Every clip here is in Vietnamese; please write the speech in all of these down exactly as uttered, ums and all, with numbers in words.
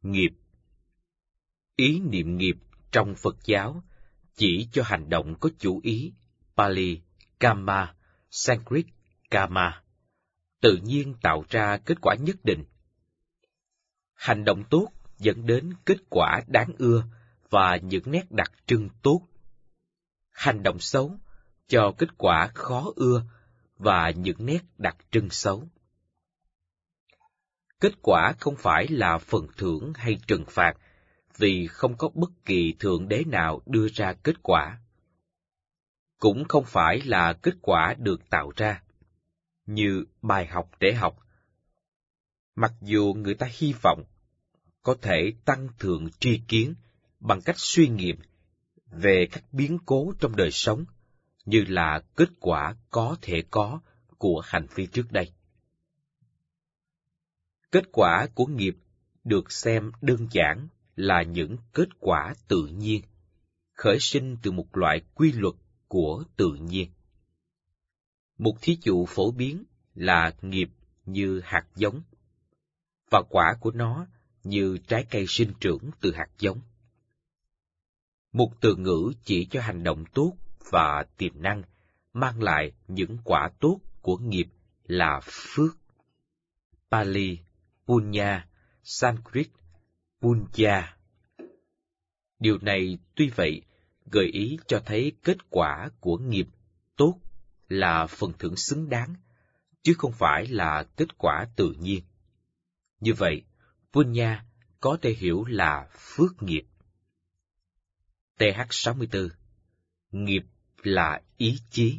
Nghiệp. Ý niệm nghiệp trong Phật giáo chỉ cho hành động có chủ ý, Pali, Kamma, Sanskrit, Kama, tự nhiên tạo ra kết quả nhất định. Hành động tốt dẫn đến kết quả đáng ưa và những nét đặc trưng tốt. Hành động xấu cho kết quả khó ưa và những nét đặc trưng xấu. Kết quả không phải là phần thưởng hay trừng phạt, vì không có bất kỳ thượng đế nào đưa ra kết quả. Cũng không phải là kết quả được tạo ra, như bài học để học. Mặc dù người ta hy vọng có thể tăng thượng tri kiến bằng cách suy nghiệm về các biến cố trong đời sống, như là kết quả có thể có của hành vi trước đây. Kết quả của nghiệp được xem đơn giản là những kết quả tự nhiên, khởi sinh từ một loại quy luật của tự nhiên. Một thí dụ phổ biến là nghiệp như hạt giống, và quả của nó như trái cây sinh trưởng từ hạt giống. Một từ ngữ chỉ cho hành động tốt và tiềm năng mang lại những quả tốt của nghiệp là phước. Pali, Punya, Sanskrit, Punya. Điều này tuy vậy gợi ý cho thấy kết quả của nghiệp tốt là phần thưởng xứng đáng, chứ không phải là kết quả tự nhiên. Như vậy, Punya có thể hiểu là phước nghiệp. T H sáu mươi tư. Nghiệp là ý chí.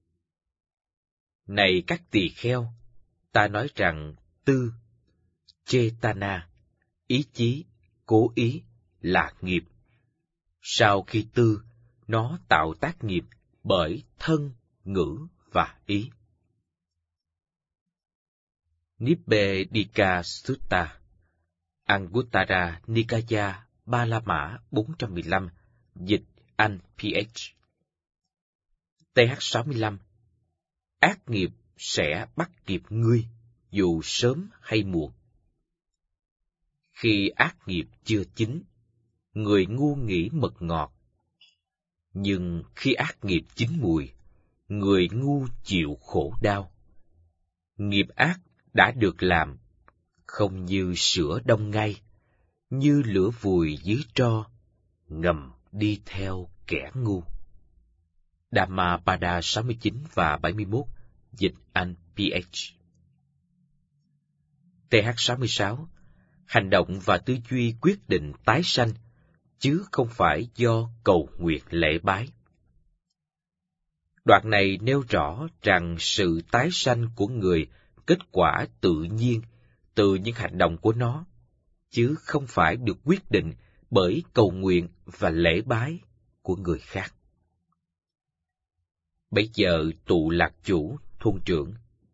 Này các tỳ kheo, ta nói rằng tư, Chetana, ý chí, cố ý là nghiệp. Sau khi tư, nó tạo tác nghiệp bởi thân, ngữ và ý. Nibbedika Sutta, Anguttara Nikaya Ba La Mã bốn trăm mười lăm, dịch Anh P H. T H sáu mươi lăm. Ác nghiệp sẽ bắt kịp ngươi, dù sớm hay muộn. Khi ác nghiệp chưa chín, người ngu nghĩ mật ngọt. Nhưng khi ác nghiệp chín mùi, người ngu chịu khổ đau. Nghiệp ác đã được làm, không như sữa đông ngay, như lửa vùi dưới tro, ngầm đi theo kẻ ngu. Dhammapada sáu mươi chín và bảy mươi mốt, dịch Anh P H. T H sáu mươi sáu. Hành động và tư duy quyết định tái sanh, chứ không phải do cầu nguyện lễ bái. Đoạn này nêu rõ rằng sự tái sanh của người kết quả tự nhiên từ những hành động của nó, chứ không phải được quyết định bởi cầu nguyện và lễ bái của người khác. Bấy giờ tụ lạc chủ, thôn trưởng,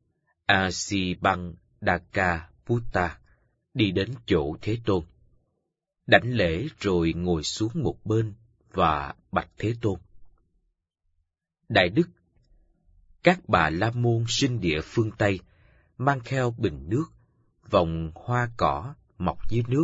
Asibandaka Putta đi đến chỗ Thế Tôn, đảnh lễ rồi ngồi xuống một bên và bạch Thế Tôn. Đại đức, các bà la môn sinh địa phương Tây mang theo bình nước, vòng hoa cỏ mọc dưới nước,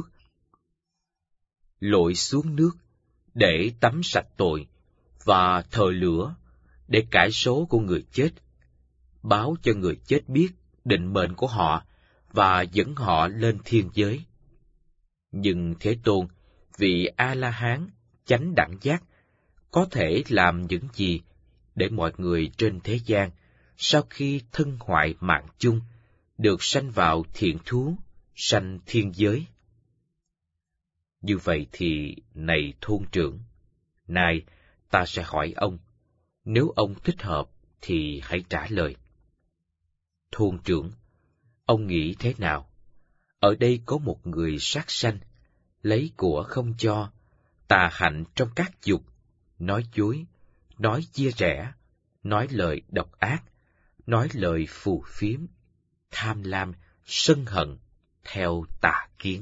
lội xuống nước để tắm sạch tội và thờ lửa để cải số của người chết, báo cho người chết biết định mệnh của họ và dẫn họ lên thiên giới. Nhưng Thế Tôn, vị A-la-hán chánh đẳng giác, có thể làm những gì để mọi người trên thế gian, sau khi thân hoại mạng chung, được sanh vào thiện thú, sanh thiên giới? Như vậy thì, này thôn trưởng, nay ta sẽ hỏi ông, nếu ông thích hợp thì hãy trả lời. Thôn trưởng, ông nghĩ thế nào? Ở đây có một người sát sanh, lấy của không cho, tà hạnh trong các dục, nói dối, nói chia rẽ, nói lời độc ác, nói lời phù phiếm, tham lam, sân hận, theo tà kiến.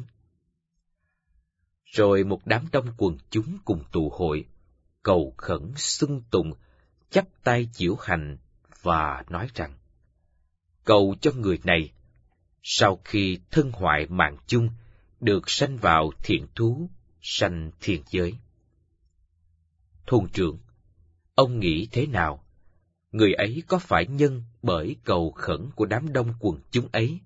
Rồi một đám đông quần chúng cùng tụ hội, cầu khẩn xưng tụng, chắp tay chiểu hành và nói rằng: cầu cho người này, sau khi thân hoại mạng chung, được sanh vào thiện thú, sanh thiên giới. Thôn trưởng, ông nghĩ thế nào? Người ấy có phải nhân bởi cầu khẩn của đám đông quần chúng ấy,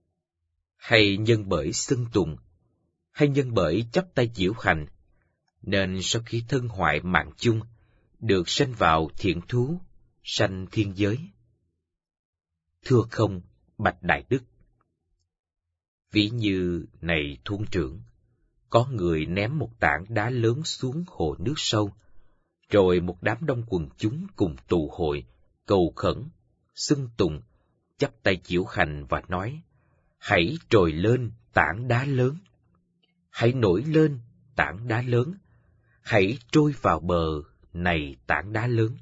hay nhân bởi xưng tụng, hay nhân bởi chắp tay diễu hành, nên sau khi thân hoại mạng chung, được sanh vào thiện thú, sanh thiên giới? Thưa không, bạch Đại Đức. Ví như này thôn trưởng, có người ném một tảng đá lớn xuống hồ nước sâu, rồi một đám đông quần chúng cùng tụ hội, cầu khẩn, xưng tụng, chắp tay diễu hành và nói: hãy trồi lên tảng đá lớn, hãy nổi lên tảng đá lớn, hãy trôi vào bờ này tảng đá lớn.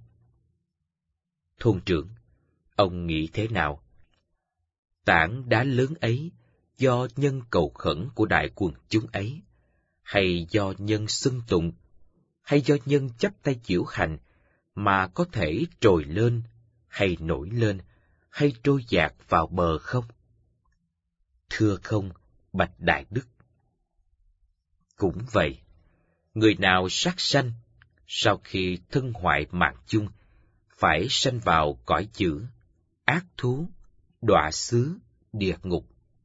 Thôn trưởng, ông nghĩ thế nào? Tảng đá lớn ấy do nhân cầu khẩn của đại quần chúng ấy, hay do nhân xưng tụng, hay do nhân chắp tay diễu hành mà có thể trồi lên, hay nổi lên, hay trôi dạt vào bờ không? Thưa không, bạch Đại Đức. Cũng vậy, người nào sát sanh, sau khi thân hoại mạng chung, phải sanh vào cõi dữ, ác thú, đọa xứ, địa ngục.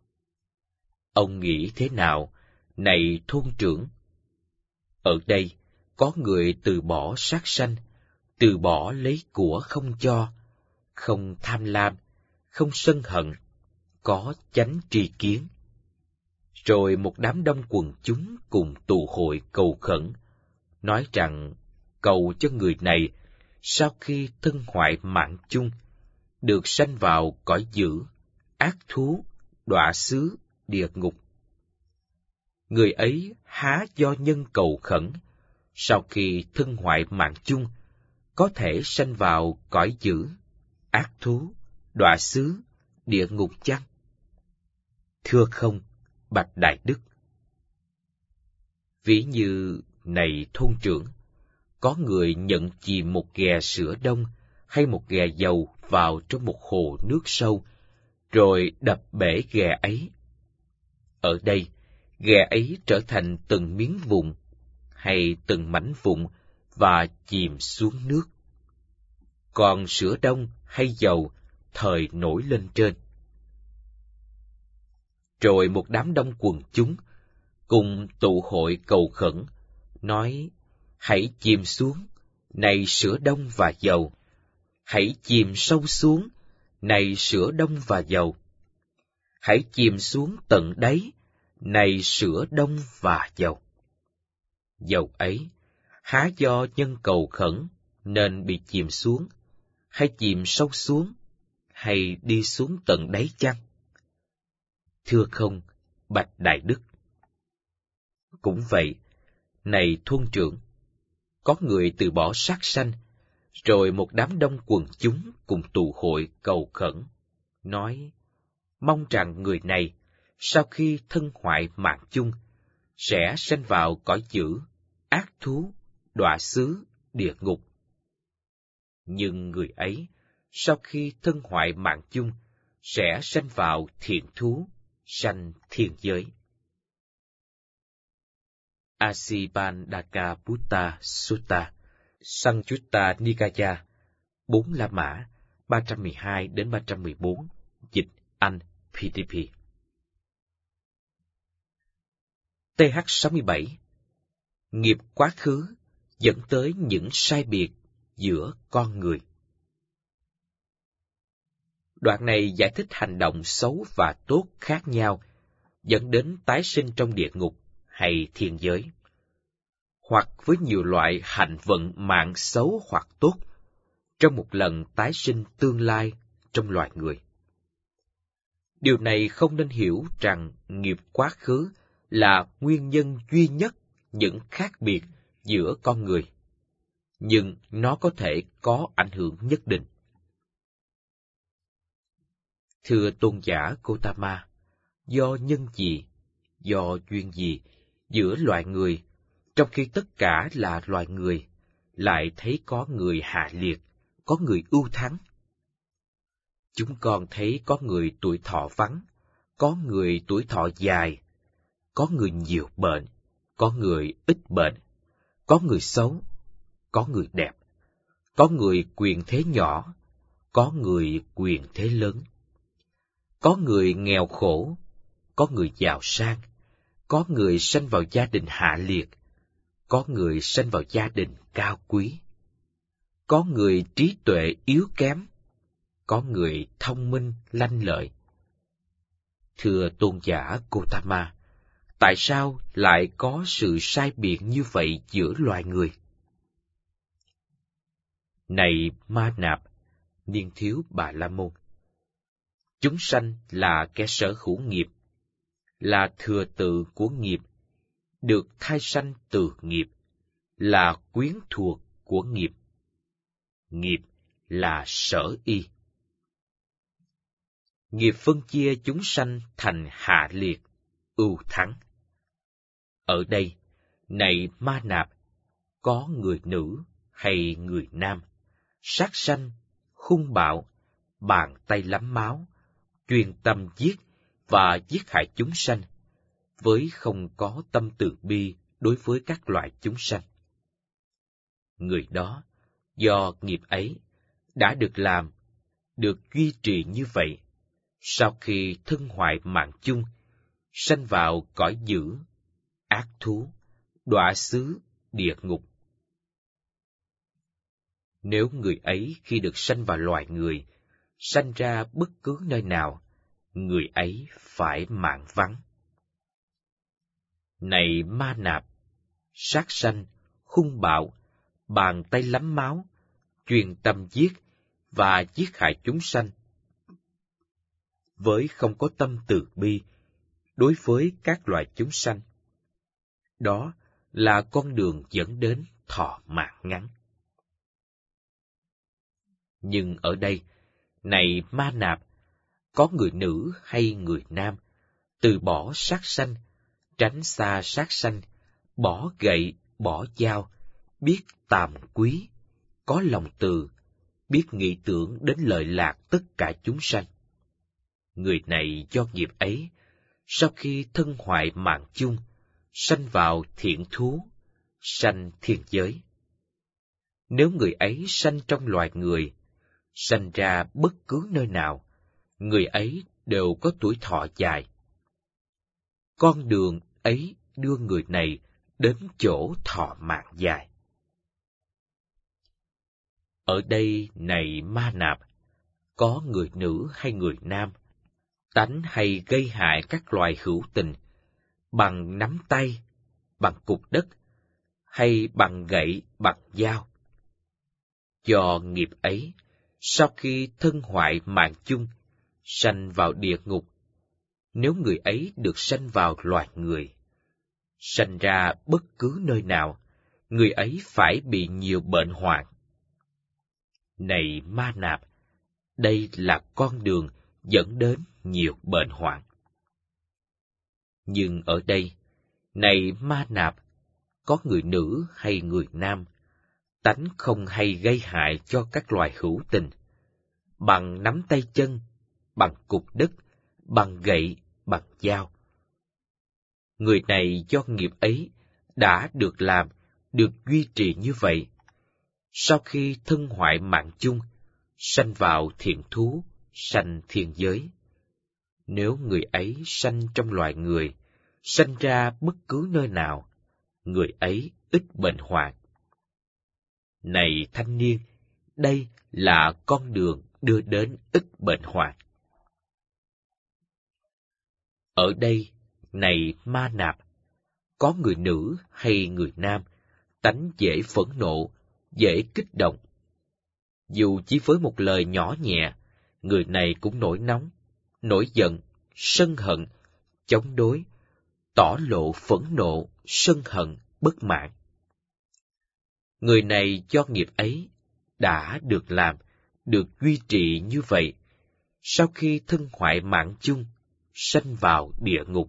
Ông nghĩ thế nào, này thôn trưởng? Ở đây, có người từ bỏ sát sanh, từ bỏ lấy của không cho, không tham lam, không sân hận, có chánh tri kiến. Rồi một đám đông quần chúng cùng tụ hội cầu khẩn, nói rằng cầu cho người này sau khi thân hoại mạng chung, được sanh vào cõi dữ, ác thú, đọa xứ, địa ngục. Người ấy há do nhân cầu khẩn, sau khi thân hoại mạng chung, có thể sanh vào cõi dữ, ác thú, đọa xứ, địa ngục chăng? Thưa không, bạch Đại Đức. Ví như này thôn trưởng, có người nhận chìm một ghè sữa đông hay một ghè dầu vào trong một hồ nước sâu, rồi đập bể ghè ấy. Ở đây, ghè ấy trở thành từng miếng vụn hay từng mảnh vụn và chìm xuống nước. Còn sữa đông hay dầu thời nổi lên trên. Rồi một đám đông quần chúng cùng tụ hội cầu khẩn, nói: hãy chìm xuống, này sữa đông và dầu, hãy chìm sâu xuống, này sữa đông và dầu, hãy chìm xuống tận đáy, này sữa đông và dầu. Dầu ấy há do nhân cầu khẩn nên bị chìm xuống, hay chìm sâu xuống, hay đi xuống tận đáy chăng? Thưa không, bạch Đại Đức. Cũng vậy, này thôn trưởng, có người từ bỏ sát sanh, rồi một đám đông quần chúng cùng tụ hội cầu khẩn, nói: mong rằng người này, sau khi thân hoại mạng chung, sẽ sanh vào cõi dữ, ác thú, đọa xứ, địa ngục. Nhưng người ấy, sau khi thân hoại mạng chung, sẽ sanh vào thiện thú, sanh thiên giới. Asibandaka Sutta, Sanjutta Nikaya, bốn La Mã, ba trăm mười hai đến ba trăm mười bốn, dịch Anh, pê tê pê. T H sáu mươi bảy. Nghiệp quá khứ dẫn tới những sai biệt giữa con người. Đoạn này giải thích hành động xấu và tốt khác nhau, dẫn đến tái sinh trong địa ngục hay thiên giới, hoặc với nhiều loại hạnh vận mạng xấu hoặc tốt, trong một lần tái sinh tương lai trong loài người. Điều này không nên hiểu rằng nghiệp quá khứ là nguyên nhân duy nhất những khác biệt giữa con người, nhưng nó có thể có ảnh hưởng nhất định. Thưa tôn giả Gotama, do nhân gì, do duyên gì giữa loài người, trong khi tất cả là loài người, lại thấy có người hạ liệt, có người ưu thắng? Chúng con thấy có người tuổi thọ vắng, có người tuổi thọ dài, có người nhiều bệnh, có người ít bệnh, có người xấu, có người đẹp, có người quyền thế nhỏ, có người quyền thế lớn, có người nghèo khổ, có người giàu sang, có người sanh vào gia đình hạ liệt, có người sanh vào gia đình cao quý, có người trí tuệ yếu kém, có người thông minh lanh lợi. Thưa tôn giả Gotama, tại sao lại có sự sai biệt như vậy giữa loài người? Này Ma Nạp, Niên Thiếu Bà La Môn, chúng sanh là kẻ sở hữu nghiệp, là thừa tự của nghiệp, được thai sanh từ nghiệp, là quyến thuộc của nghiệp. Nghiệp là sở y. Nghiệp phân chia chúng sanh thành hạ liệt, ưu thắng. Ở đây, này Ma Nạp, có người nữ hay người nam, sát sanh, hung bạo, bàn tay lắm máu, chuyên tâm giết và giết hại chúng sanh, với không có tâm từ bi đối với các loại chúng sanh. Người đó, do nghiệp ấy, đã được làm, được duy trì như vậy, sau khi thân hoại mạng chung, sanh vào cõi dữ, ác thú, đọa xứ, địa ngục. Nếu người ấy khi được sanh vào loài người, sanh ra bất cứ nơi nào, người ấy phải mạng vắng. Này Ma Nạp, sát sanh, hung bạo, bàn tay lắm máu, chuyên tâm giết và giết hại chúng sanh, với không có tâm từ bi đối với các loài chúng sanh, đó là con đường dẫn đến thọ mạng ngắn. Nhưng ở đây, này Ma Nạp, có người nữ hay người nam, từ bỏ sát sanh, tránh xa sát sanh, bỏ gậy, bỏ dao, biết tàm quý, có lòng từ, biết nghĩ tưởng đến lợi lạc tất cả chúng sanh. Người này do nghiệp ấy, sau khi thân hoại mạng chung, sanh vào thiện thú, sanh thiên giới. Nếu người ấy sanh trong loài người, sanh ra bất cứ nơi nào, người ấy đều có tuổi thọ dài. Con đường ấy đưa người này đến chỗ thọ mạng dài. Ở đây, này Ma Nạp, có người nữ hay người nam, tánh hay gây hại các loài hữu tình, bằng nắm tay, bằng cục đất, hay bằng gậy, bằng dao. Do nghiệp ấy, sau khi thân hoại mạng chung, sanh vào địa ngục, nếu người ấy được sanh vào loài người, sanh ra bất cứ nơi nào, người ấy phải bị nhiều bệnh hoạn. Này Ma Nạp, đây là con đường dẫn đến nhiều bệnh hoạn. Nhưng ở đây, này Ma Nạp, có người nữ hay người nam, tánh không hay gây hại cho các loài hữu tình, bằng nắm tay chân, bằng cục đất, bằng gậy, bằng dao. Người này do nghiệp ấy đã được làm, được duy trì như vậy, sau khi thân hoại mạng chung, sanh vào thiện thú, sanh thiên giới. Nếu người ấy sanh trong loài người, sanh ra bất cứ nơi nào, người ấy ít bệnh hoạn. Này thanh niên, đây là con đường đưa đến ít bệnh hoạn. Ở đây, này Ma Nạp, có người nữ hay người nam, tánh dễ phẫn nộ, dễ kích động. Dù chỉ với một lời nhỏ nhẹ, người này cũng nổi nóng, nổi giận, sân hận, chống đối, tỏ lộ phẫn nộ, sân hận, bất mãn. Người này do nghiệp ấy đã được làm, được duy trì như vậy, sau khi thân hoại mạng chung, sanh vào địa ngục.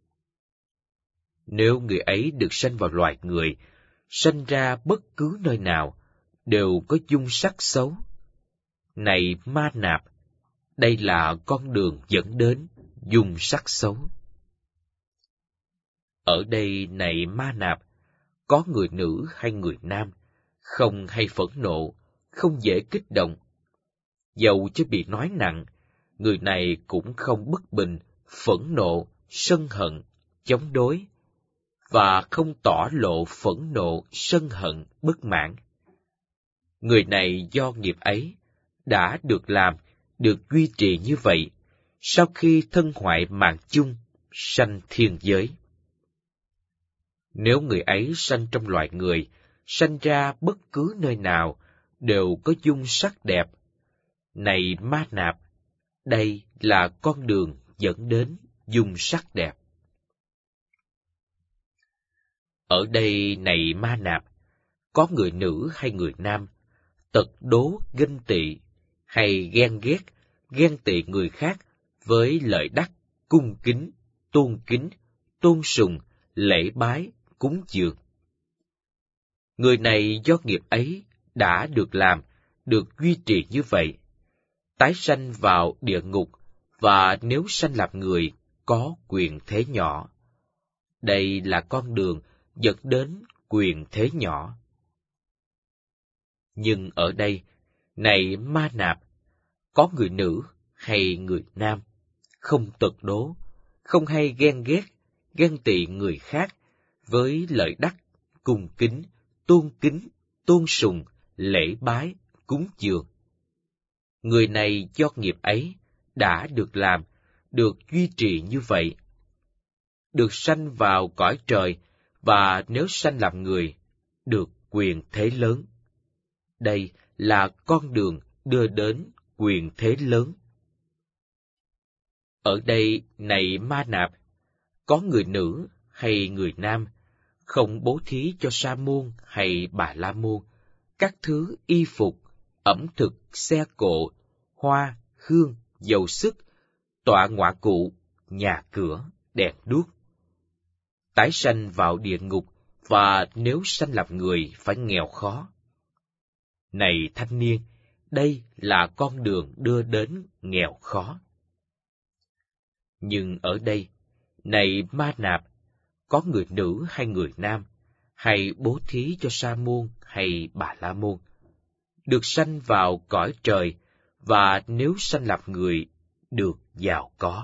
Nếu người ấy được sanh vào loài người, sanh ra bất cứ nơi nào, đều có dung sắc xấu. Này Ma Nạp, đây là con đường dẫn đến dung sắc xấu. Ở đây này Ma Nạp, có người nữ hay người nam, không hay phẫn nộ, không dễ kích động. Dầu cho bị nói nặng, người này cũng không bất bình, phẫn nộ, sân hận, chống đối, và không tỏ lộ phẫn nộ, sân hận, bất mãn. Người này do nghiệp ấy đã được làm, được duy trì như vậy, sau khi thân hoại mạng chung, sanh thiên giới. Nếu người ấy sanh trong loài người, sanh ra bất cứ nơi nào, đều có dung sắc đẹp. Này Ma Nạp, đây là con đường dẫn đến dung sắc đẹp. Ở đây này Ma Nạp, có người nữ hay người nam, tật đố ganh tị, hay ghen ghét, ghen tị người khác với lợi đắc, cung kính, tôn kính, tôn sùng, lễ bái, cúng dường. Người này do nghiệp ấy đã được làm, được duy trì như vậy, tái sanh vào địa ngục, và nếu sanh làm người, có quyền thế nhỏ. Đây là con đường dẫn đến quyền thế nhỏ. Nhưng ở đây, này Ma Nạp, có người nữ hay người nam, không tật đố, không hay ghen ghét, ghen tị người khác với lợi đắc, cung kính, tôn kính, tôn sùng, lễ bái, cúng dường. Người này do nghiệp ấy đã được làm, được duy trì như vậy, được sanh vào cõi trời, và nếu sanh làm người, được quyền thế lớn. Đây là con đường đưa đến quyền thế lớn. Ở đây, này Ma Nạp, có người nữ hay người nam, không bố thí cho Sa môn hay Bà La môn, các thứ y phục, ẩm thực, xe cộ, hoa, hương, dầu sức, tọa ngọa cụ, nhà cửa, đèn đuốc. Tái sanh vào địa ngục, và nếu sanh làm người phải nghèo khó. Này thanh niên, đây là con đường đưa đến nghèo khó. Nhưng ở đây, này Ma Nạp, có người nữ hay người nam, hay bố thí cho Sa môn hay Bà La môn, được sanh vào cõi trời, và nếu sanh làm người, được giàu có.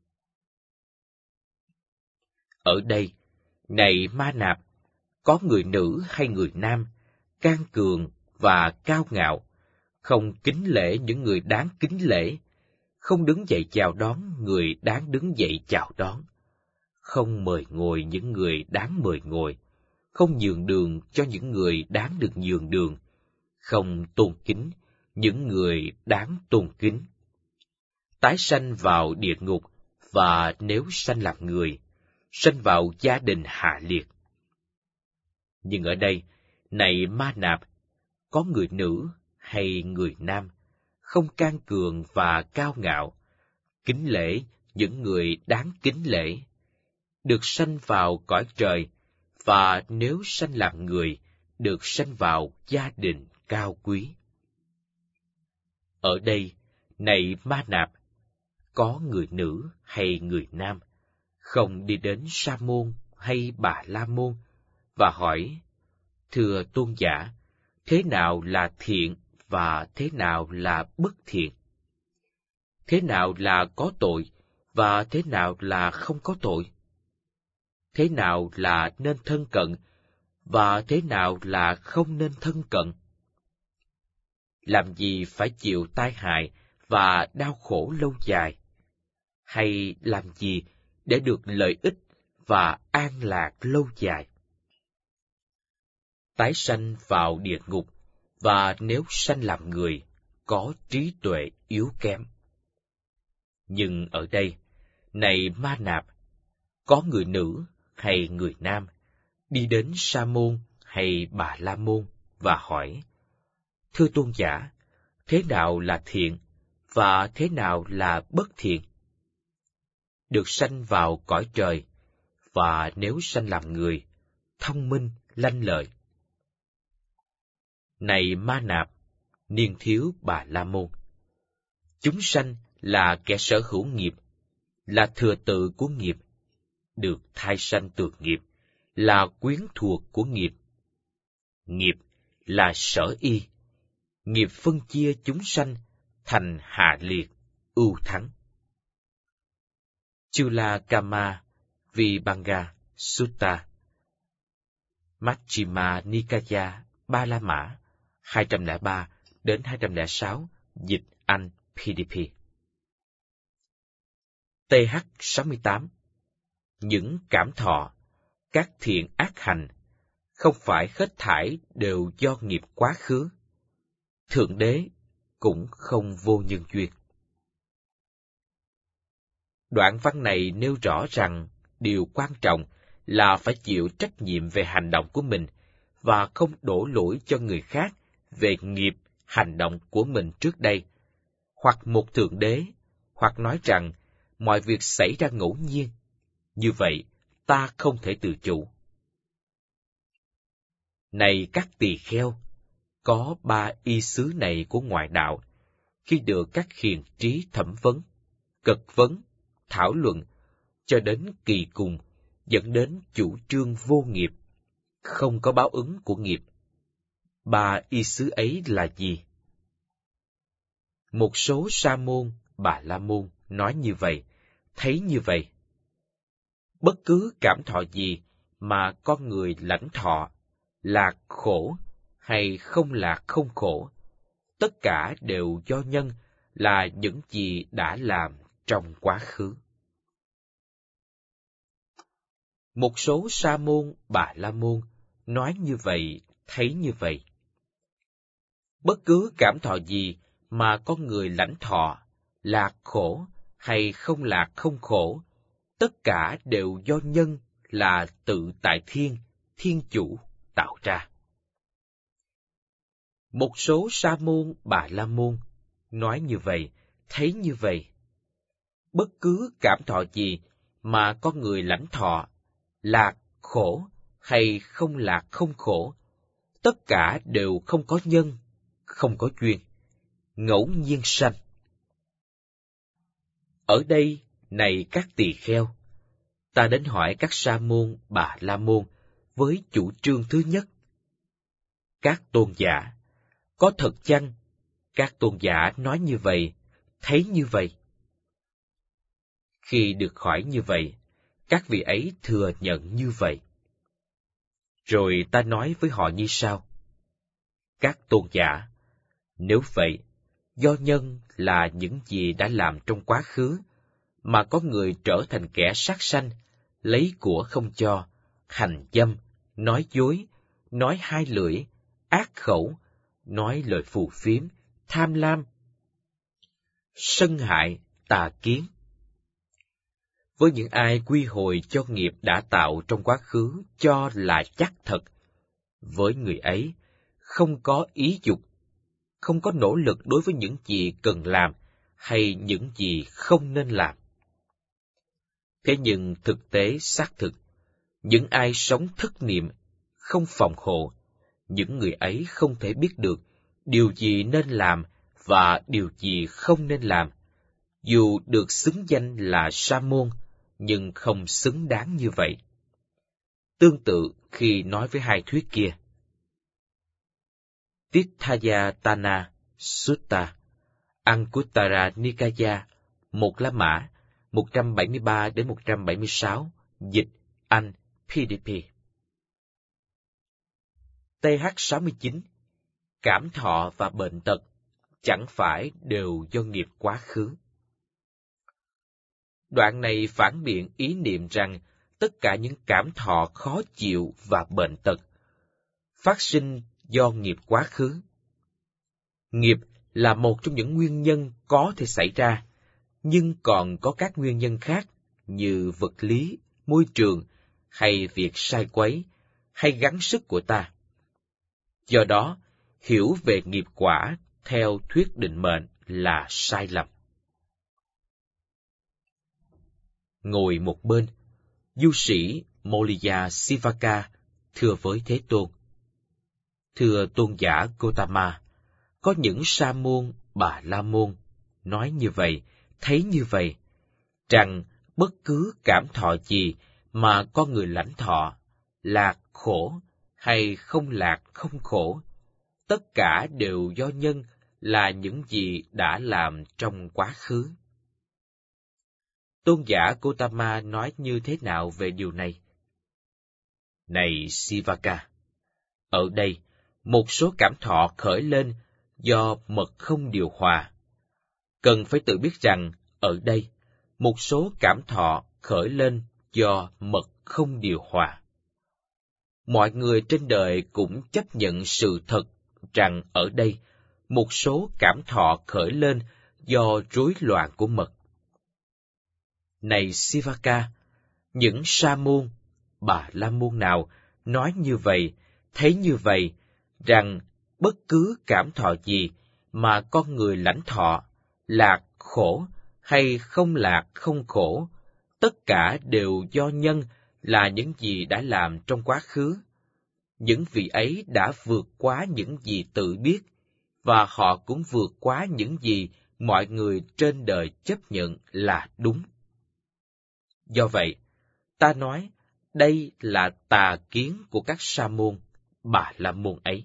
Ở đây, này Ma Nạp, có người nữ hay người nam, can cường và cao ngạo, không kính lễ những người đáng kính lễ, không đứng dậy chào đón người đáng đứng dậy chào đón, không mời ngồi những người đáng mời ngồi, không nhường đường cho những người đáng được nhường đường, không tôn kính những người đáng tôn kính. Tái sanh vào địa ngục, và nếu sanh làm người, sanh vào gia đình hạ liệt. Nhưng ở đây, này Ma Nạp, có người nữ hay người nam, không can cường và cao ngạo, kính lễ những người đáng kính lễ, được sanh vào cõi trời, và nếu sanh làm người, được sanh vào gia đình cao quý. Ở đây, này Ma Nạp, có người nữ hay người nam, không đi đến Sa môn hay Bà La môn, và hỏi, thưa tôn giả, thế nào là thiện và thế nào là bất thiện? Thế nào là có tội và thế nào là không có tội? Thế nào là nên thân cận và thế nào là không nên thân cận? Làm gì phải chịu tai hại và đau khổ lâu dài? Hay làm gì để được lợi ích và an lạc lâu dài? Tái sanh vào địa ngục, và nếu sanh làm người, có trí tuệ yếu kém. Nhưng ở đây, này Ma Nạp, có người nữ hay người nam, đi đến Sa môn hay Bà La môn và hỏi, thưa tôn giả, thế nào là thiện và thế nào là bất thiện? Được sanh vào cõi trời, và nếu sanh làm người, thông minh, lanh lợi. Này Ma Nạp, niên thiếu Bà La môn, chúng sanh là kẻ sở hữu nghiệp, là thừa tự của nghiệp. được thai sanh từ nghiệp, là quyến thuộc của nghiệp. Nghiệp là sở y, nghiệp phân chia chúng sanh thành hạ liệt, ưu thắng. Chula Kama Vibhanga Sutta, Majjhima Nikaya Ba La Mã hai trăm lẻ ba đến hai trăm lẻ sáu, dịch Anh pê đê pê. tê hát sáu mươi tám. Những cảm thọ, các thiện ác hành, không phải hết thảy đều do nghiệp quá khứ. Thượng đế cũng không vô nhân duyên. Đoạn văn này nêu rõ rằng điều quan trọng là phải chịu trách nhiệm về hành động của mình và không đổ lỗi cho người khác về nghiệp hành động của mình trước đây, hoặc một thượng đế, hoặc nói rằng mọi việc xảy ra ngẫu nhiên. Như vậy, ta không thể tự chủ. Này các tỳ kheo, có ba y xứ này của ngoại đạo, khi được các hiền trí thẩm vấn, cực vấn, thảo luận, cho đến kỳ cùng, dẫn đến chủ trương vô nghiệp, không có báo ứng của nghiệp. Ba y xứ ấy là gì? Một số sa môn, bà la môn nói như vậy, thấy như vậy. Bất cứ cảm thọ gì mà con người lãnh thọ, lạc khổ hay không lạc không khổ, tất cả đều do nhân, là những gì đã làm trong quá khứ. Một số sa môn, bà la môn nói như vậy, thấy như vậy. Bất cứ cảm thọ gì mà con người lãnh thọ, lạc khổ hay không lạc không khổ, tất cả đều do nhân, là tự tại thiên, thiên chủ tạo ra. Một số sa môn, bà la môn nói như vậy, thấy như vậy. Bất cứ cảm thọ gì mà con người lãnh thọ, lạc khổ hay không lạc không khổ, tất cả đều không có nhân, không có duyên, ngẫu nhiên sanh. Ở đây, này các tỳ kheo, ta đến hỏi các sa môn, bà la môn với chủ trương thứ nhất. Các tôn giả, có thật chăng các tôn giả nói như vậy, thấy như vậy? Khi được hỏi như vậy, các vị ấy thừa nhận như vậy. Rồi ta nói với họ như sau: các tôn giả, nếu vậy, do nhân là những gì đã làm trong quá khứ, mà có người trở thành kẻ sát sanh, lấy của không cho, hành dâm, nói dối, nói hai lưỡi, ác khẩu, nói lời phù phiếm, tham lam, sân hại, tà kiến. Với những ai quy hồi cho nghiệp đã tạo trong quá khứ cho là chắc thật, với người ấy không có ý dục, không có nỗ lực đối với những gì cần làm hay những gì không nên làm. Thế nhưng thực tế xác thực, những ai sống thất niệm, không phòng hộ, những người ấy không thể biết được điều gì nên làm và điều gì không nên làm, dù được xứng danh là sa môn, nhưng không xứng đáng như vậy. Tương tự khi nói với hai thuyết kia. Tithayatana Sutta, Anguttara Nikaya, một La Mã, một trăm bảy mươi ba đến một trăm bảy mươi sáu, dịch Anh pê đê pê. tê hát sáu mươi chín. Cảm thọ và bệnh tật chẳng phải đều do nghiệp quá khứ. Đoạn này phản biện ý niệm rằng tất cả những cảm thọ khó chịu và bệnh tật phát sinh do nghiệp quá khứ. Nghiệp là một trong những nguyên nhân có thể xảy ra, nhưng còn có các nguyên nhân khác như vật lý, môi trường, hay việc sai quấy, hay gắng sức của ta. Do đó, hiểu về nghiệp quả theo thuyết định mệnh là sai lầm. Ngồi một bên, du sĩ Moliya Sivaka thưa với Thế Tôn: Thưa tôn giả Gotama, có những sa môn, bà la môn nói như vậy, thấy như vậy, rằng bất cứ cảm thọ gì mà con người lãnh thọ, lạc khổ hay không lạc không khổ, tất cả đều do nhân là những gì đã làm trong quá khứ. Tôn giả Gotama nói như thế nào về điều này? Này Sivaka, ở đây, một số cảm thọ khởi lên do mật không điều hòa. Cần phải tự biết rằng, ở đây, một số cảm thọ khởi lên do mật không điều hòa. Mọi người trên đời cũng chấp nhận sự thật rằng ở đây, một số cảm thọ khởi lên do rối loạn của mật. Này Sivaka, những sa môn, bà la môn nào nói như vậy, thấy như vậy, rằng bất cứ cảm thọ gì mà con người lãnh thọ, lạc khổ hay không lạc không khổ, tất cả đều do nhân là những gì đã làm trong quá khứ. Những vị ấy đã vượt quá những gì tự biết, và họ cũng vượt quá những gì mọi người trên đời chấp nhận là đúng. Do vậy, ta nói, đây là tà kiến của các sa môn, bà la môn ấy.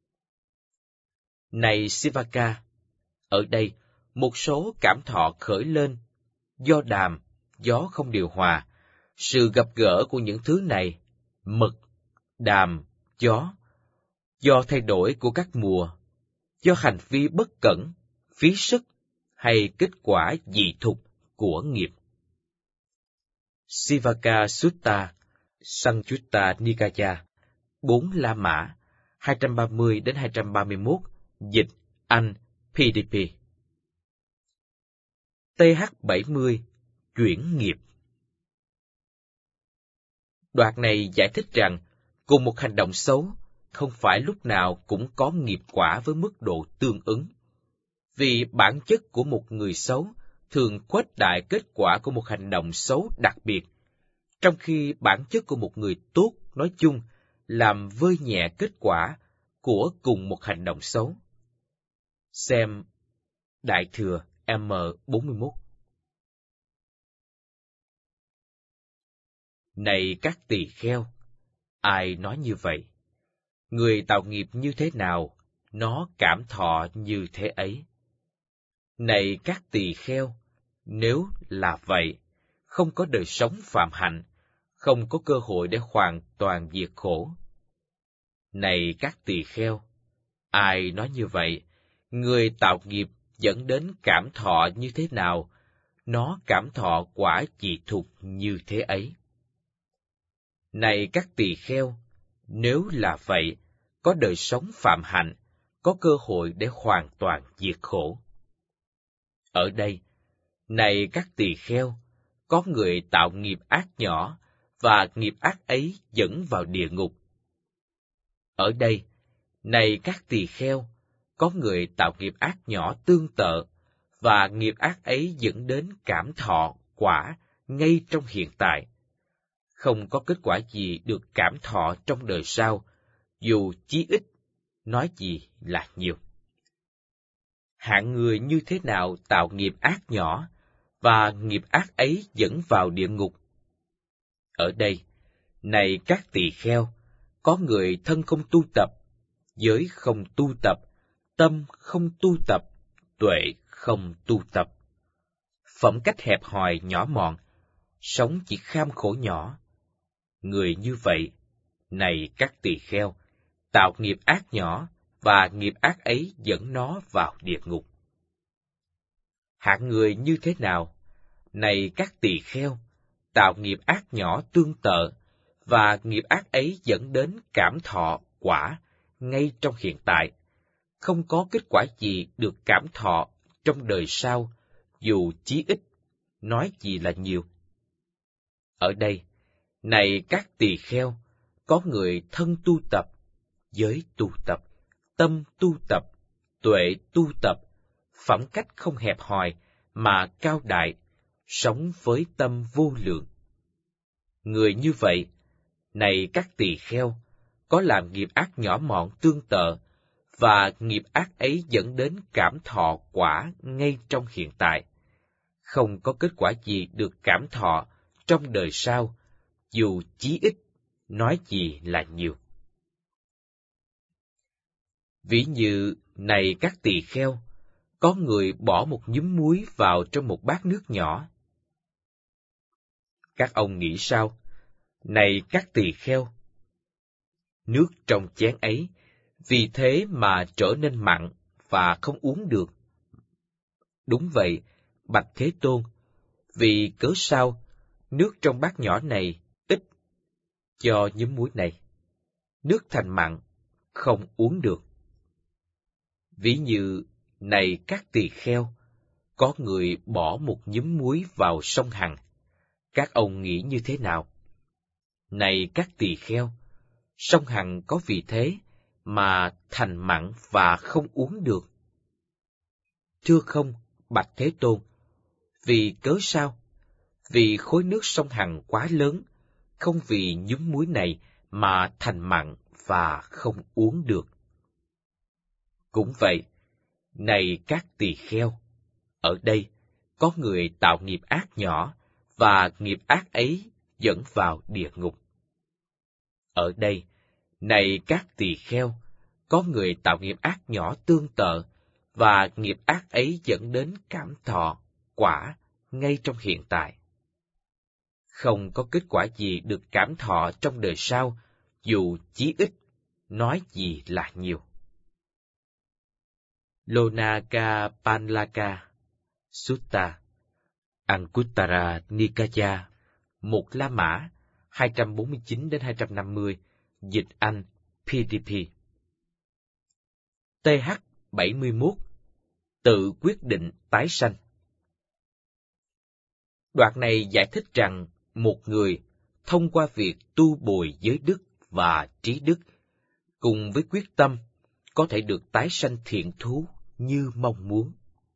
Này Sivaka, ở đây, một số cảm thọ khởi lên, do đàm, gió không điều hòa, sự gặp gỡ của những thứ này, mật, đàm, gió, do thay đổi của các mùa, do hành vi bất cẩn, phí sức, hay kết quả dị thục của nghiệp. Sivaka Sutta, Sanjutta Nikaya, bốn La Mã, hai trăm ba mươi đến hai trăm ba mươi mốt, dịch Anh, pê đê pê. tê hát bảy mươi, chuyển nghiệp. Đoạn này giải thích rằng, cùng một hành động xấu, không phải lúc nào cũng có nghiệp quả với mức độ tương ứng. Vì bản chất của một người xấu thường khuếch đại kết quả của một hành động xấu đặc biệt, trong khi bản chất của một người tốt nói chung làm vơi nhẹ kết quả của cùng một hành động xấu. Xem Đại Thừa M bốn mươi mốt. Này các tỳ kheo, ai nói như vậy? Người tạo nghiệp như thế nào, nó cảm thọ như thế ấy. Này các tỳ kheo, nếu là vậy, không có đời sống phạm hạnh, không có cơ hội để hoàn toàn diệt khổ. Này các tỳ kheo, ai nói như vậy? Người tạo nghiệp dẫn đến cảm thọ như thế nào, nó cảm thọ quả dị thục như thế ấy. Này các tỳ kheo, nếu là vậy, có đời sống phạm hạnh, có cơ hội để hoàn toàn diệt khổ. Ở đây, này các tỳ kheo, có người tạo nghiệp ác nhỏ, và nghiệp ác ấy dẫn vào địa ngục. Ở đây, này các tỳ kheo, có người tạo nghiệp ác nhỏ tương tự, và nghiệp ác ấy dẫn đến cảm thọ quả ngay trong hiện tại. Không có kết quả gì được cảm thọ trong đời sau, dù chí ít, nói gì là nhiều. Hạng người như thế nào tạo nghiệp ác nhỏ, và nghiệp ác ấy dẫn vào địa ngục? Ở đây, này các tỳ kheo, có người thân không tu tập, giới không tu tập, tâm không tu tập, tuệ không tu tập. Phẩm cách hẹp hòi nhỏ mọn, sống chỉ kham khổ nhỏ. Người như vậy, này các tỳ kheo, tạo nghiệp ác nhỏ, và nghiệp ác ấy dẫn nó vào địa ngục. Hạng người như thế nào? Này các tỳ kheo, tạo nghiệp ác nhỏ tương tự, và nghiệp ác ấy dẫn đến cảm thọ quả ngay trong hiện tại. Không có kết quả gì được cảm thọ trong đời sau, dù chí ít, nói gì là nhiều. Ở đây, này các tỳ kheo, có người thân tu tập, giới tu tập, tâm tu tập, tuệ tu tập, phẩm cách không hẹp hòi mà cao đại, sống với tâm vô lượng. Người như vậy, này các tỳ kheo, có làm nghiệp ác nhỏ mọn tương tự, và nghiệp ác ấy dẫn đến cảm thọ quả ngay trong hiện tại. Không có kết quả gì được cảm thọ trong đời sau, dù chí ít, nói gì là nhiều. Ví như, này các tỳ kheo, có người bỏ một nhúm muối vào trong một bát nước nhỏ. Các ông nghĩ sao? Này các tỳ kheo, nước trong chén ấy, vì thế mà trở nên mặn và không uống được. Đúng vậy, bạch Thế Tôn, vì cớ sao nước trong bát nhỏ này ít cho nhúm muối này, nước thành mặn, không uống được. Ví như, này các tỳ kheo, có người bỏ một nhúm muối vào sông Hằng, các ông nghĩ như thế nào? Này các tỳ kheo, sông Hằng có vì thế mà thành mặn và không uống được. Thưa không, bạch Thế Tôn, vì cớ sao? Vì khối nước sông Hằng quá lớn, không vì nhúm muối này mà thành mặn và không uống được. Cũng vậy, này các tỳ kheo, ở đây có người tạo nghiệp ác nhỏ, và nghiệp ác ấy dẫn vào địa ngục. Ở đây, này các tỳ kheo, có người tạo nghiệp ác nhỏ tương tự, và nghiệp ác ấy dẫn đến cảm thọ, quả, ngay trong hiện tại. Không có kết quả gì được cảm thọ trong đời sau, dù chí ít, nói gì là nhiều. Lonakapanlaka Sutta, Anguttara Nikaya, một La Mã, hai trăm bốn mươi chín đến hai trăm năm mươi, dịch Anh, pê đê pê. tê hát bảy mươi mốt, tự quyết định tái sanh. Đoạn này giải thích rằng, một người, thông qua việc tu bồi giới đức và trí đức, cùng với quyết tâm, có thể được tái sanh thiện thú như mong muốn.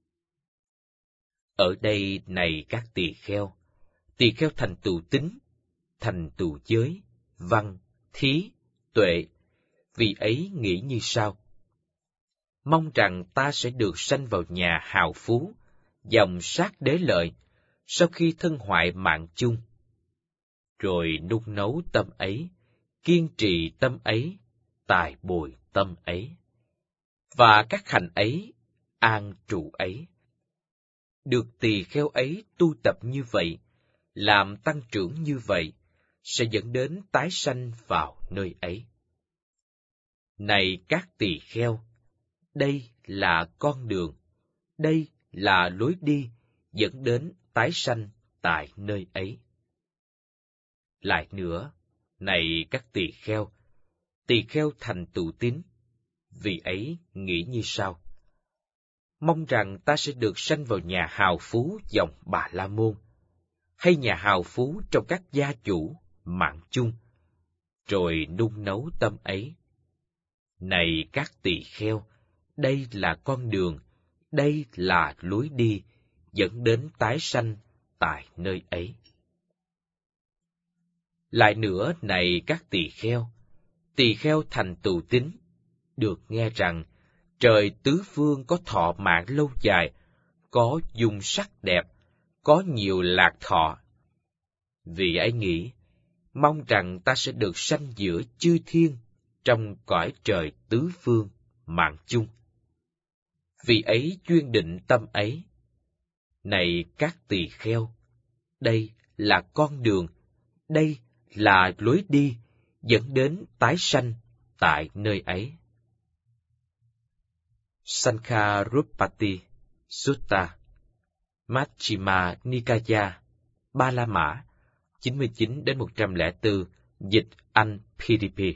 Ở đây này các tỳ kheo, tỳ kheo thành tựu tín, thành tựu giới, văn, thí, tuệ, vì ấy nghĩ như sau: mong rằng ta sẽ được sanh vào nhà hào phú, dòng sát đế lợi, sau khi thân hoại mạng chung. Rồi nung nấu tâm ấy, kiên trì tâm ấy, tài bồi tâm ấy, và các hành ấy, an trụ ấy. Được tỳ kheo ấy tu tập như vậy, làm tăng trưởng như vậy, sẽ dẫn đến tái sanh vào nơi ấy. Này các tỳ kheo, đây là con đường, đây là lối đi dẫn đến tái sanh tại nơi ấy. Lại nữa, này các tỳ kheo, tỳ kheo thành tựu tín, vì ấy nghĩ như sau: mong rằng ta sẽ được sanh vào nhà hào phú dòng Bà La Môn, hay nhà hào phú trong các gia chủ, mạng chung, rồi nung nấu tâm ấy. Này các tỳ kheo, đây là con đường, đây là lối đi, dẫn đến tái sanh tại nơi ấy. Lại nữa, này các tỳ kheo, tỳ kheo thành tựu tín, được nghe rằng trời tứ phương có thọ mạng lâu dài, có dung sắc đẹp, có nhiều lạc thọ. Vì ấy nghĩ, mong rằng ta sẽ được sanh giữa chư thiên, trong cõi trời tứ phương, mạng chung. Vì ấy chuyên định tâm ấy. Này các tỳ kheo, đây là con đường, đây là lối đi, dẫn đến tái sanh tại nơi ấy. Sankharupati Sutta, Majjhima Nikaya, Ba La Mã, chín mươi chín đến một trăm lẻ bốn, dịch Anh pê đê pê.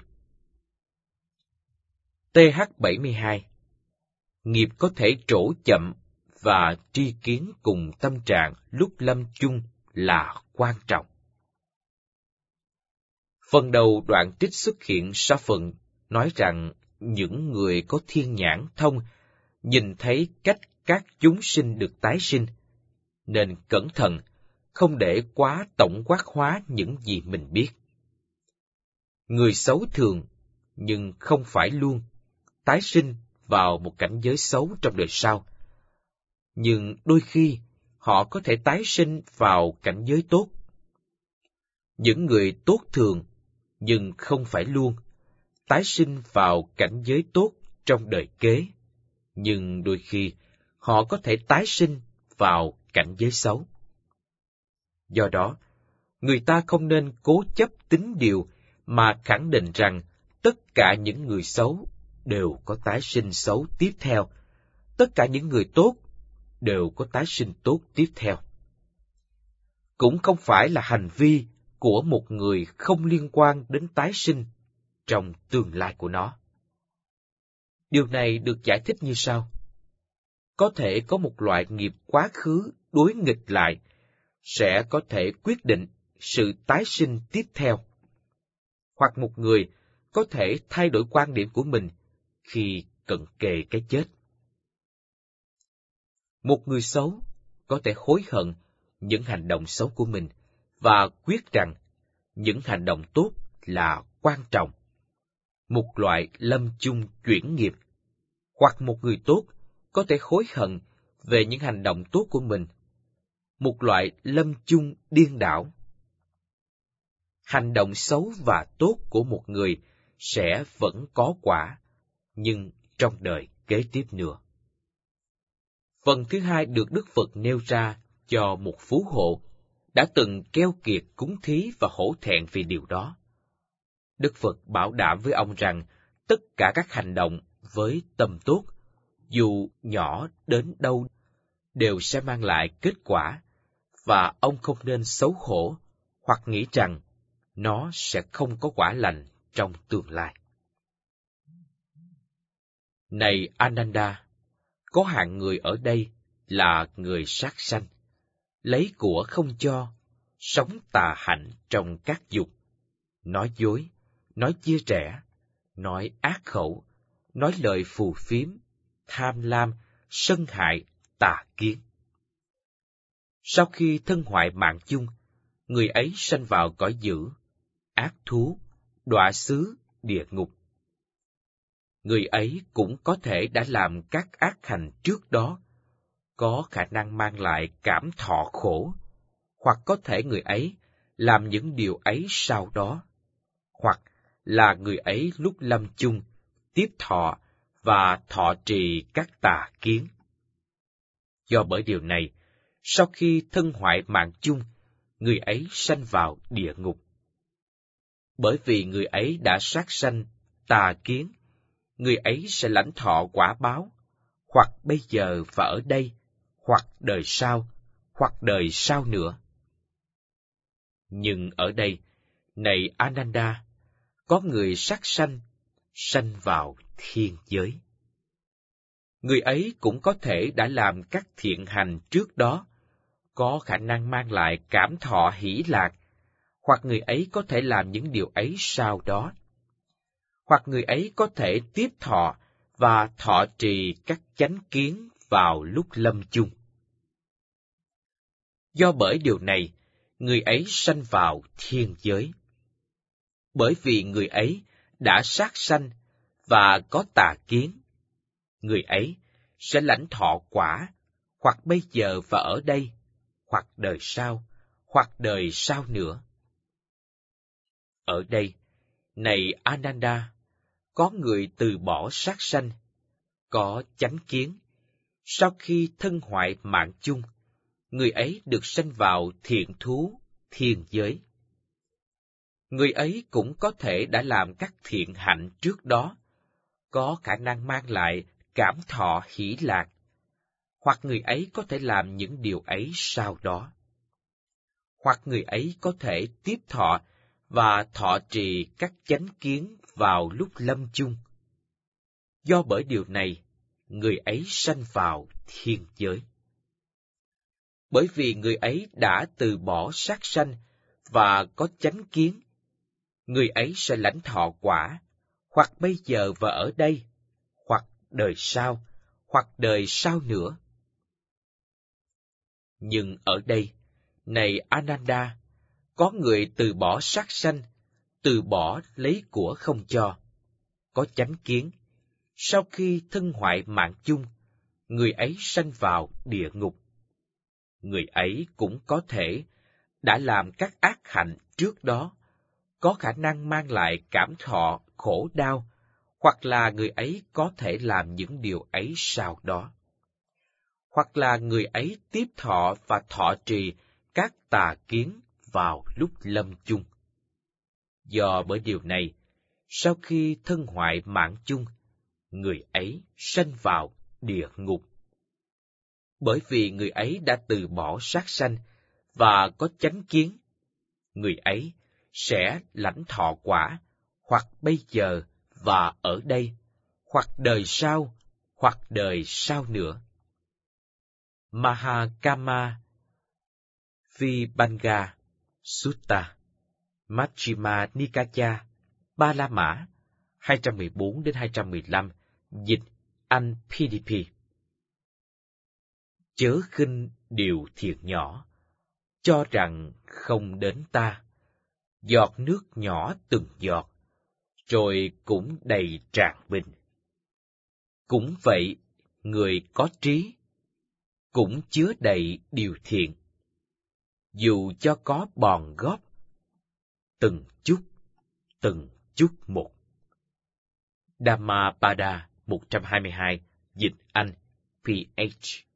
tê hát bảy mươi hai. Nghiệp có thể trổ chậm và tri kiến cùng tâm trạng lúc lâm chung là quan trọng. Phần đầu đoạn trích xuất hiện sa phận nói rằng những người có thiên nhãn thông nhìn thấy cách các chúng sinh được tái sinh, nên cẩn thận, không để quá tổng quát hóa những gì mình biết. Người xấu thường, nhưng không phải luôn, tái sinh vào một cảnh giới xấu trong đời sau. Nhưng đôi khi, họ có thể tái sinh vào cảnh giới tốt. Những người tốt thường, nhưng không phải luôn, tái sinh vào cảnh giới tốt trong đời kế, nhưng đôi khi họ có thể tái sinh vào cảnh giới xấu. Do đó, người ta không nên cố chấp tín điều mà khẳng định rằng tất cả những người xấu đều có tái sinh xấu tiếp theo, tất cả những người tốt đều có tái sinh tốt tiếp theo. Cũng không phải là hành vi của một người không liên quan đến tái sinh trong tương lai của nó. Điều này được giải thích như sau. Có thể có một loại nghiệp quá khứ đối nghịch lại sẽ có thể quyết định sự tái sinh tiếp theo. Hoặc một người có thể thay đổi quan điểm của mình khi cận kề cái chết. Một người xấu có thể hối hận những hành động xấu của mình và quyết rằng những hành động tốt là quan trọng. Một loại lâm chung chuyển nghiệp. Hoặc một người tốt có thể hối hận về những hành động tốt của mình. Một loại lâm chung điên đảo. Hành động xấu và tốt của một người sẽ vẫn có quả, nhưng trong đời kế tiếp nữa. Phần thứ hai được Đức Phật nêu ra cho một phú hộ đã từng keo kiệt cúng thí và hổ thẹn vì điều đó. Đức Phật bảo đảm với ông rằng tất cả các hành động với tâm tốt, dù nhỏ đến đâu, đều sẽ mang lại kết quả, và ông không nên xấu hổ hoặc nghĩ rằng nó sẽ không có quả lành trong tương lai. Này Ananda, có hạng người ở đây là người sát sanh, lấy của không cho, sống tà hạnh trong các dục, nói dối, nói chia rẽ, nói ác khẩu, nói lời phù phiếm, tham lam, sân hại, tà kiến. Sau khi thân hoại mạng chung, người ấy sanh vào cõi dữ, ác thú, đọa xứ, địa ngục. Người ấy cũng có thể đã làm các ác hành trước đó, có khả năng mang lại cảm thọ khổ, hoặc có thể người ấy làm những điều ấy sau đó, hoặc là người ấy lúc lâm chung tiếp thọ và thọ trì các tà kiến. Do bởi điều này, sau khi thân hoại mạng chung, người ấy sanh vào địa ngục. Bởi vì người ấy đã sát sanh tà kiến, người ấy sẽ lãnh thọ quả báo, hoặc bây giờ và ở đây, hoặc đời sau, hoặc đời sau nữa. Nhưng ở đây, này Ananda, có người sát sanh, sanh vào thiên giới. Người ấy cũng có thể đã làm các thiện hành trước đó, có khả năng mang lại cảm thọ hỷ lạc, hoặc người ấy có thể làm những điều ấy sau đó, hoặc người ấy có thể tiếp thọ và thọ trì các chánh kiến vào lúc lâm chung. Do bởi điều này, người ấy sanh vào thiên giới. Bởi vì người ấy đã sát sanh và có tà kiến, người ấy sẽ lãnh thọ quả, hoặc bây giờ và ở đây, hoặc đời sau, hoặc đời sau nữa. Ở đây, này Ananda, có người từ bỏ sát sanh, có chánh kiến. Sau khi thân hoại mạng chung, người ấy được sanh vào thiện thú, thiên giới. Người ấy cũng có thể đã làm các thiện hạnh trước đó, có khả năng mang lại cảm thọ hỷ lạc, hoặc người ấy có thể làm những điều ấy sau đó. Hoặc người ấy có thể tiếp thọ và thọ trì các chánh kiến vào lúc lâm chung. Do bởi điều này, người ấy sanh vào thiên giới. Bởi vì người ấy đã từ bỏ sát sanh và có chánh kiến, người ấy sẽ lãnh thọ quả, hoặc bây giờ và ở đây, hoặc đời sau, hoặc đời sau nữa. Nhưng ở đây, này Ananda, có người từ bỏ sát sanh, từ bỏ lấy của không cho, có chánh kiến. Sau khi thân hoại mạng chung, người ấy sanh vào địa ngục. Người ấy cũng có thể đã làm các ác hạnh trước đó, có khả năng mang lại cảm thọ khổ đau, hoặc là người ấy có thể làm những điều ấy sau đó. Hoặc là người ấy tiếp thọ và thọ trì các tà kiến vào lúc lâm chung. Do bởi điều này, sau khi thân hoại mạng chung, người ấy sanh vào địa ngục. Bởi vì người ấy đã từ bỏ sát sanh và có chánh kiến, người ấy sẽ lãnh thọ quả, hoặc bây giờ và ở đây, hoặc đời sau, hoặc đời sau nữa. Mahakama Vibhanga Sutta, Majjhima Nikaya, Ba La Mã, hai trăm mười bốn đến hai trăm mười lăm, dịch anh pê đê pê. Chớ khinh điều thiệt nhỏ, cho rằng không đến ta, giọt nước nhỏ từng giọt, rồi cũng đầy tràn bình. Cũng vậy, người có trí, cũng chứa đầy điều thiện, dù cho có bòn góp, từng chút, từng chút một. Dhammapada một trăm hai mươi hai, dịch anh pê hát.